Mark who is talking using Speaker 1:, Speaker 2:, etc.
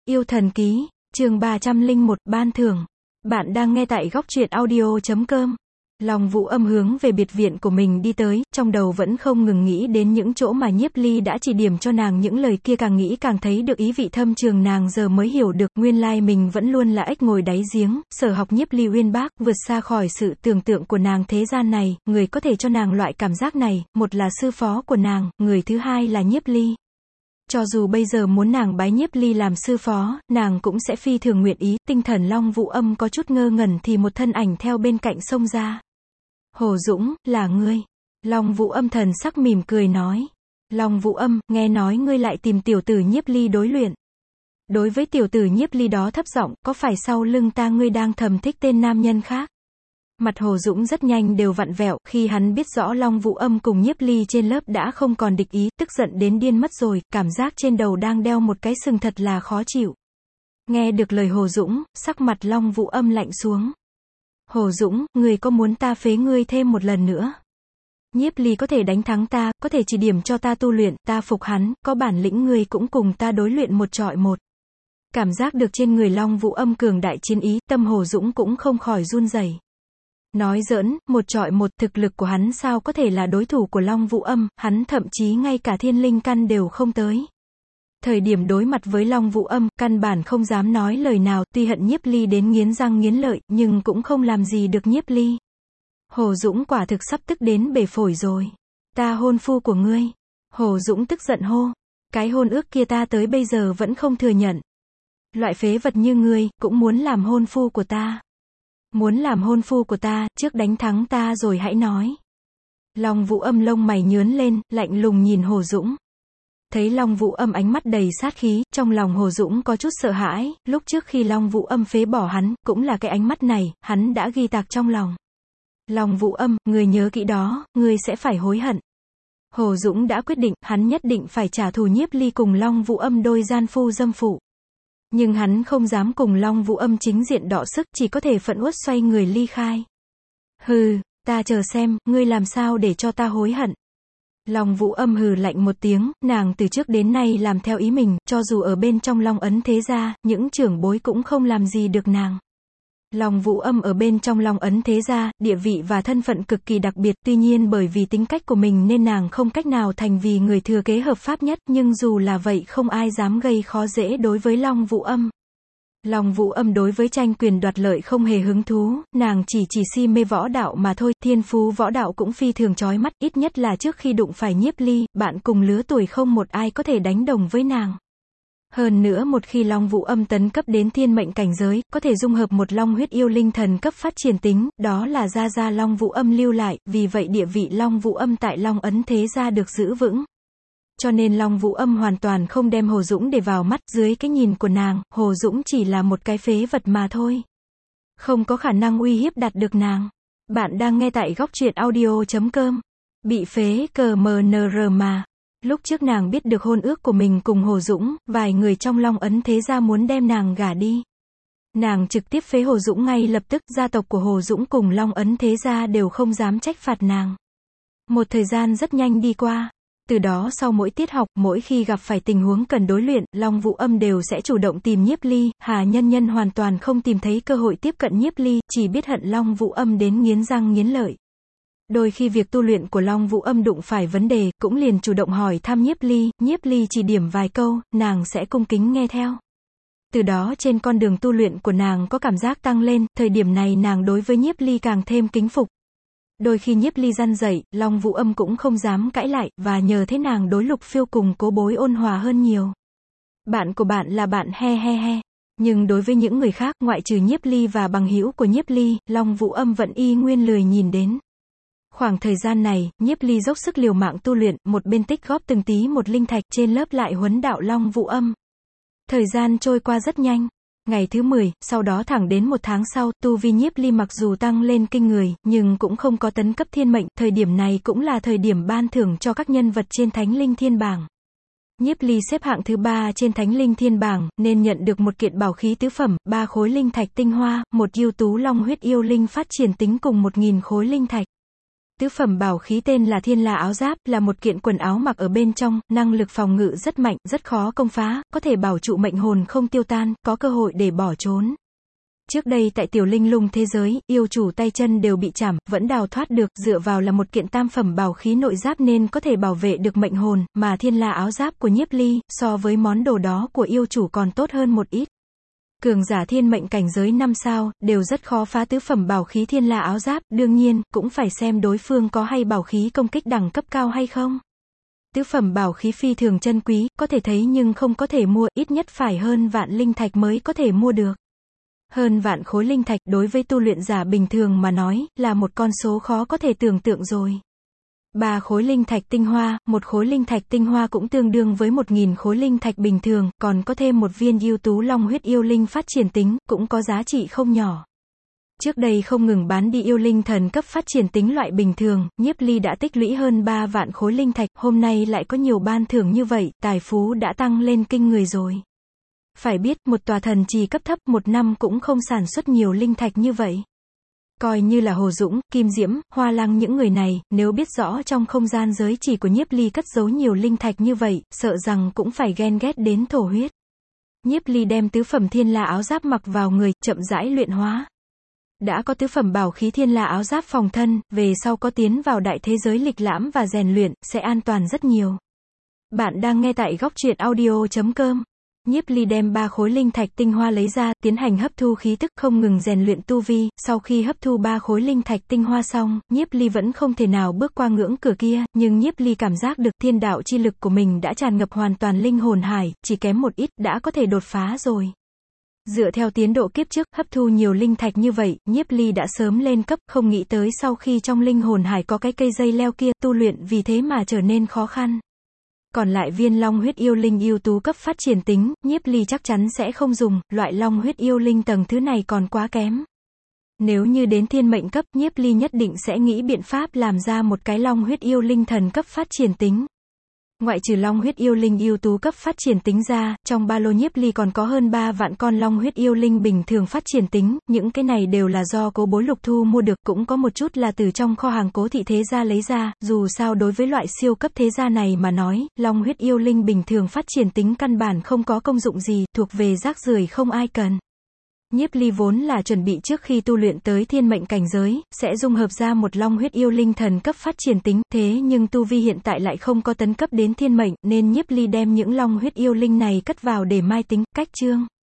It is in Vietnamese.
Speaker 1: Yêu thần ký, chương 301, ban thưởng. Bạn đang nghe tại góc truyện audio.com. Long Vũ Âm hướng về biệt viện của mình đi tới, trong đầu vẫn không ngừng nghĩ đến những chỗ mà Nhiếp Ly đã chỉ điểm cho nàng, những lời kia càng nghĩ càng thấy được ý vị thâm trường, nàng giờ mới hiểu được, nguyên lai mình vẫn luôn là ếch ngồi đáy giếng, sở học Nhiếp Ly uyên bác, vượt xa khỏi sự tưởng tượng của nàng. Thế gian này, người có thể cho nàng loại cảm giác này, một là sư phó của nàng, người thứ hai là Nhiếp Ly. Cho dù bây giờ muốn nàng bái Nhiếp Ly làm sư phó, nàng cũng sẽ phi thường nguyện ý. Tinh thần Long Vũ Âm có chút ngơ ngẩn thì một thân ảnh theo bên cạnh xông ra. Hồ Dũng, là ngươi. Long Vũ Âm thần sắc mỉm cười nói. Long Vũ Âm, nghe nói ngươi lại tìm tiểu tử Nhiếp Ly đối luyện. Đối với tiểu tử Nhiếp Ly đó thấp giọng, có phải sau lưng ta ngươi đang thầm thích tên nam nhân khác? Mặt Hồ Dũng rất nhanh đều vặn vẹo, khi hắn biết rõ Long Vũ Âm cùng Nhiếp Ly trên lớp đã không còn địch ý, tức giận đến điên mất rồi, cảm giác trên đầu đang đeo một cái sừng thật là khó chịu. Nghe được lời Hồ Dũng, sắc mặt Long Vũ Âm lạnh xuống. Hồ Dũng, ngươi có muốn ta phế ngươi thêm một lần nữa? Nhiếp Ly có thể đánh thắng ta, có thể chỉ điểm cho ta tu luyện, ta phục hắn, có bản lĩnh ngươi cũng cùng ta đối luyện một chọi một. Cảm giác được trên người Long Vũ Âm cường đại chiến ý, tâm Hồ Dũng cũng không khỏi run rẩy. Nói giỡn, một chọi một, thực lực của hắn sao có thể là đối thủ của Long Vũ Âm, hắn thậm chí ngay cả thiên linh căn đều không tới. Thời điểm đối mặt với Long Vũ Âm, căn bản không dám nói lời nào, tuy hận Nhiếp Ly đến nghiến răng nghiến lợi, nhưng cũng không làm gì được Nhiếp Ly. Hồ Dũng quả thực sắp tức đến bể phổi rồi. Ta hôn phu của ngươi. Hồ Dũng tức giận hô. Cái hôn ước kia ta tới bây giờ vẫn không thừa nhận. Loại phế vật như ngươi, cũng muốn làm hôn phu của ta. Muốn làm hôn phu của ta, trước đánh thắng ta rồi hãy nói. Long Vũ Âm lông mày nhướng lên, lạnh lùng nhìn Hồ Dũng. Thấy Long Vũ Âm ánh mắt đầy sát khí, trong lòng Hồ Dũng có chút sợ hãi, lúc trước khi Long Vũ Âm phế bỏ hắn, cũng là cái ánh mắt này, hắn đã ghi tạc trong lòng. Long Vũ Âm, ngươi nhớ kỹ đó, ngươi sẽ phải hối hận. Hồ Dũng đã quyết định, hắn nhất định phải trả thù Nhiếp Ly cùng Long Vũ Âm đôi gian phu dâm phụ. Nhưng hắn không dám cùng Long Vũ Âm chính diện đọ sức, chỉ có thể phẫn uất xoay người ly khai. Hừ, ta chờ xem, ngươi làm sao để cho ta hối hận. Long Vũ Âm hừ lạnh một tiếng, nàng từ trước đến nay làm theo ý mình, cho dù ở bên trong Long Ấn Thế Gia, những trưởng bối cũng không làm gì được nàng. Long Vũ Âm ở bên trong Long Ấn Thế Gia, địa vị và thân phận cực kỳ đặc biệt, tuy nhiên bởi vì tính cách của mình nên nàng không cách nào thành vì người thừa kế hợp pháp nhất, nhưng dù là vậy không ai dám gây khó dễ đối với Long Vũ Âm. Long Vũ Âm đối với tranh quyền đoạt lợi không hề hứng thú, nàng chỉ si mê võ đạo mà thôi, thiên phú võ đạo cũng phi thường chói mắt, ít nhất là trước khi đụng phải Nhiếp Ly, bạn cùng lứa tuổi không một ai có thể đánh đồng với nàng. Hơn nữa một khi Long Vũ Âm tấn cấp đến thiên mệnh cảnh giới, có thể dung hợp một long huyết yêu linh thần cấp phát triển tính, đó là gia Long Vũ Âm lưu lại, vì vậy địa vị Long Vũ Âm tại Long Ấn Thế Gia được giữ vững. Cho nên Long Vũ Âm hoàn toàn không đem Hồ Dũng để vào mắt, dưới cái nhìn của nàng, Hồ Dũng chỉ là một cái phế vật mà thôi. Không có khả năng uy hiếp đạt được nàng. Bạn đang nghe tại góc truyện audio.com. Bị phế cờ MNR mà. Lúc trước nàng biết được hôn ước của mình cùng Hồ Dũng, vài người trong Long Ấn Thế Gia muốn đem nàng gả đi. Nàng trực tiếp phế Hồ Dũng ngay lập tức, gia tộc của Hồ Dũng cùng Long Ấn Thế Gia đều không dám trách phạt nàng. Một thời gian rất nhanh đi qua. Từ đó sau mỗi tiết học, mỗi khi gặp phải tình huống cần đối luyện, Long Vũ Âm đều sẽ chủ động tìm Nhiếp Ly, Hà Nhân Nhân hoàn toàn không tìm thấy cơ hội tiếp cận Nhiếp Ly, chỉ biết hận Long Vũ Âm đến nghiến răng nghiến lợi. Đôi khi việc tu luyện của Long Vũ Âm đụng phải vấn đề, cũng liền chủ động hỏi thăm Nhiếp Ly chỉ điểm vài câu, nàng sẽ cung kính nghe theo. Từ đó trên con đường tu luyện của nàng có cảm giác tăng lên, thời điểm này nàng đối với Nhiếp Ly càng thêm kính phục. Đôi khi Nhiếp Ly răn dậy, Long Vũ Âm cũng không dám cãi lại, và nhờ thế nàng đối Lục Phiêu cùng Cố Bối ôn hòa hơn nhiều. Bạn của bạn là bạn he he he. Nhưng đối với những người khác, ngoại trừ Nhiếp Ly và bằng hữu của Nhiếp Ly, Long Vũ Âm vẫn y nguyên lười nhìn đến. Khoảng thời gian này, Nhiếp Ly dốc sức liều mạng tu luyện, một bên tích góp từng tí một linh thạch, trên lớp lại huấn đạo Long Vũ Âm. Thời gian trôi qua rất nhanh. Ngày thứ 10, sau đó thẳng đến một tháng sau, tu vi Nhiếp Ly mặc dù tăng lên kinh người, nhưng cũng không có tấn cấp thiên mệnh, thời điểm này cũng là thời điểm ban thưởng cho các nhân vật trên Thánh Linh Thiên Bảng. Nhiếp Ly xếp hạng thứ 3 trên Thánh Linh Thiên Bảng, nên nhận được một kiện bảo khí tứ phẩm, 3 khối linh thạch tinh hoa, một ưu tú long huyết yêu linh phát triển tính cùng 1000 khối linh thạch. Tứ phẩm bảo khí tên là Thiên La áo giáp, là một kiện quần áo mặc ở bên trong, năng lực phòng ngự rất mạnh, rất khó công phá, có thể bảo trụ mệnh hồn không tiêu tan, có cơ hội để bỏ trốn. Trước đây tại Tiểu Linh Lung thế giới, yêu chủ tay chân đều bị chảm, vẫn đào thoát được, dựa vào là một kiện tam phẩm bảo khí nội giáp nên có thể bảo vệ được mệnh hồn, mà Thiên La áo giáp của Nhiếp Ly, so với món đồ đó của yêu chủ còn tốt hơn một ít. Cường giả thiên mệnh cảnh giới 5 sao, đều rất khó phá tứ phẩm bảo khí Thiên La áo giáp, đương nhiên, cũng phải xem đối phương có hay bảo khí công kích đẳng cấp cao hay không. Tứ phẩm bảo khí phi thường chân quý, có thể thấy nhưng không có thể mua, ít nhất phải hơn vạn linh thạch mới có thể mua được. Hơn vạn khối linh thạch đối với tu luyện giả bình thường mà nói, là một con số khó có thể tưởng tượng rồi. 3 khối linh thạch tinh hoa, một khối linh thạch tinh hoa cũng tương đương với 1000 khối linh thạch bình thường, còn có thêm một viên ưu tú long huyết yêu linh phát triển tính, cũng có giá trị không nhỏ. Trước đây không ngừng bán đi yêu linh thần cấp phát triển tính loại bình thường, Nhiếp Ly đã tích lũy hơn 3 vạn khối linh thạch, hôm nay lại có nhiều ban thưởng như vậy, tài phú đã tăng lên kinh người rồi. Phải biết, một tòa thần trì cấp thấp một năm cũng không sản xuất nhiều linh thạch như vậy. Coi như là Hồ Dũng, Kim Diễm, Hoa Lăng những người này, nếu biết rõ trong không gian giới chỉ của Nhiếp Ly cất giấu nhiều linh thạch như vậy, sợ rằng cũng phải ghen ghét đến thổ huyết. Nhiếp Ly đem tứ phẩm Thiên La áo giáp mặc vào người, chậm rãi luyện hóa. Đã có tứ phẩm bảo khí Thiên La áo giáp phòng thân, về sau có tiến vào đại thế giới lịch lãm và rèn luyện, sẽ an toàn rất nhiều. Bạn đang nghe tại góc truyện audio.com. Nhiếp Ly đem 3 khối linh thạch tinh hoa lấy ra, tiến hành hấp thu khí tức, không ngừng rèn luyện tu vi, sau khi hấp thu 3 khối linh thạch tinh hoa xong, Nhiếp Ly vẫn không thể nào bước qua ngưỡng cửa kia, nhưng Nhiếp Ly cảm giác được thiên đạo chi lực của mình đã tràn ngập hoàn toàn linh hồn hải, chỉ kém một ít, đã có thể đột phá rồi. Dựa theo tiến độ kiếp trước, hấp thu nhiều linh thạch như vậy, Nhiếp Ly đã sớm lên cấp, không nghĩ tới sau khi trong linh hồn hải có cái cây dây leo kia, tu luyện vì thế mà trở nên khó khăn. Còn lại viên long huyết yêu linh ưu tú cấp phát triển tính, Nhiếp Ly chắc chắn sẽ không dùng, loại long huyết yêu linh tầng thứ này còn quá kém. Nếu như đến thiên mệnh cấp, Nhiếp Ly nhất định sẽ nghĩ biện pháp làm ra một cái long huyết yêu linh thần cấp phát triển tính. Ngoại trừ long huyết yêu linh ưu tú cấp phát triển tính ra, trong ba lô Nhiếp Ly còn có hơn 3 vạn con long huyết yêu linh bình thường phát triển tính, những cái này đều là do Cố Bối Lục thu mua được, cũng có một chút là từ trong kho hàng Cố thị thế gia lấy ra, dù sao đối với loại siêu cấp thế gia này mà nói, long huyết yêu linh bình thường phát triển tính căn bản không có công dụng gì, thuộc về rác rưởi không ai cần. Nhiếp Ly vốn là chuẩn bị trước khi tu luyện tới thiên mệnh cảnh giới, sẽ dung hợp ra một long huyết yêu linh thần cấp phát triển tính, thế nhưng tu vi hiện tại lại không có tấn cấp đến thiên mệnh, nên Nhiếp Ly đem những long huyết yêu linh này cất vào để mai tính, cách chương.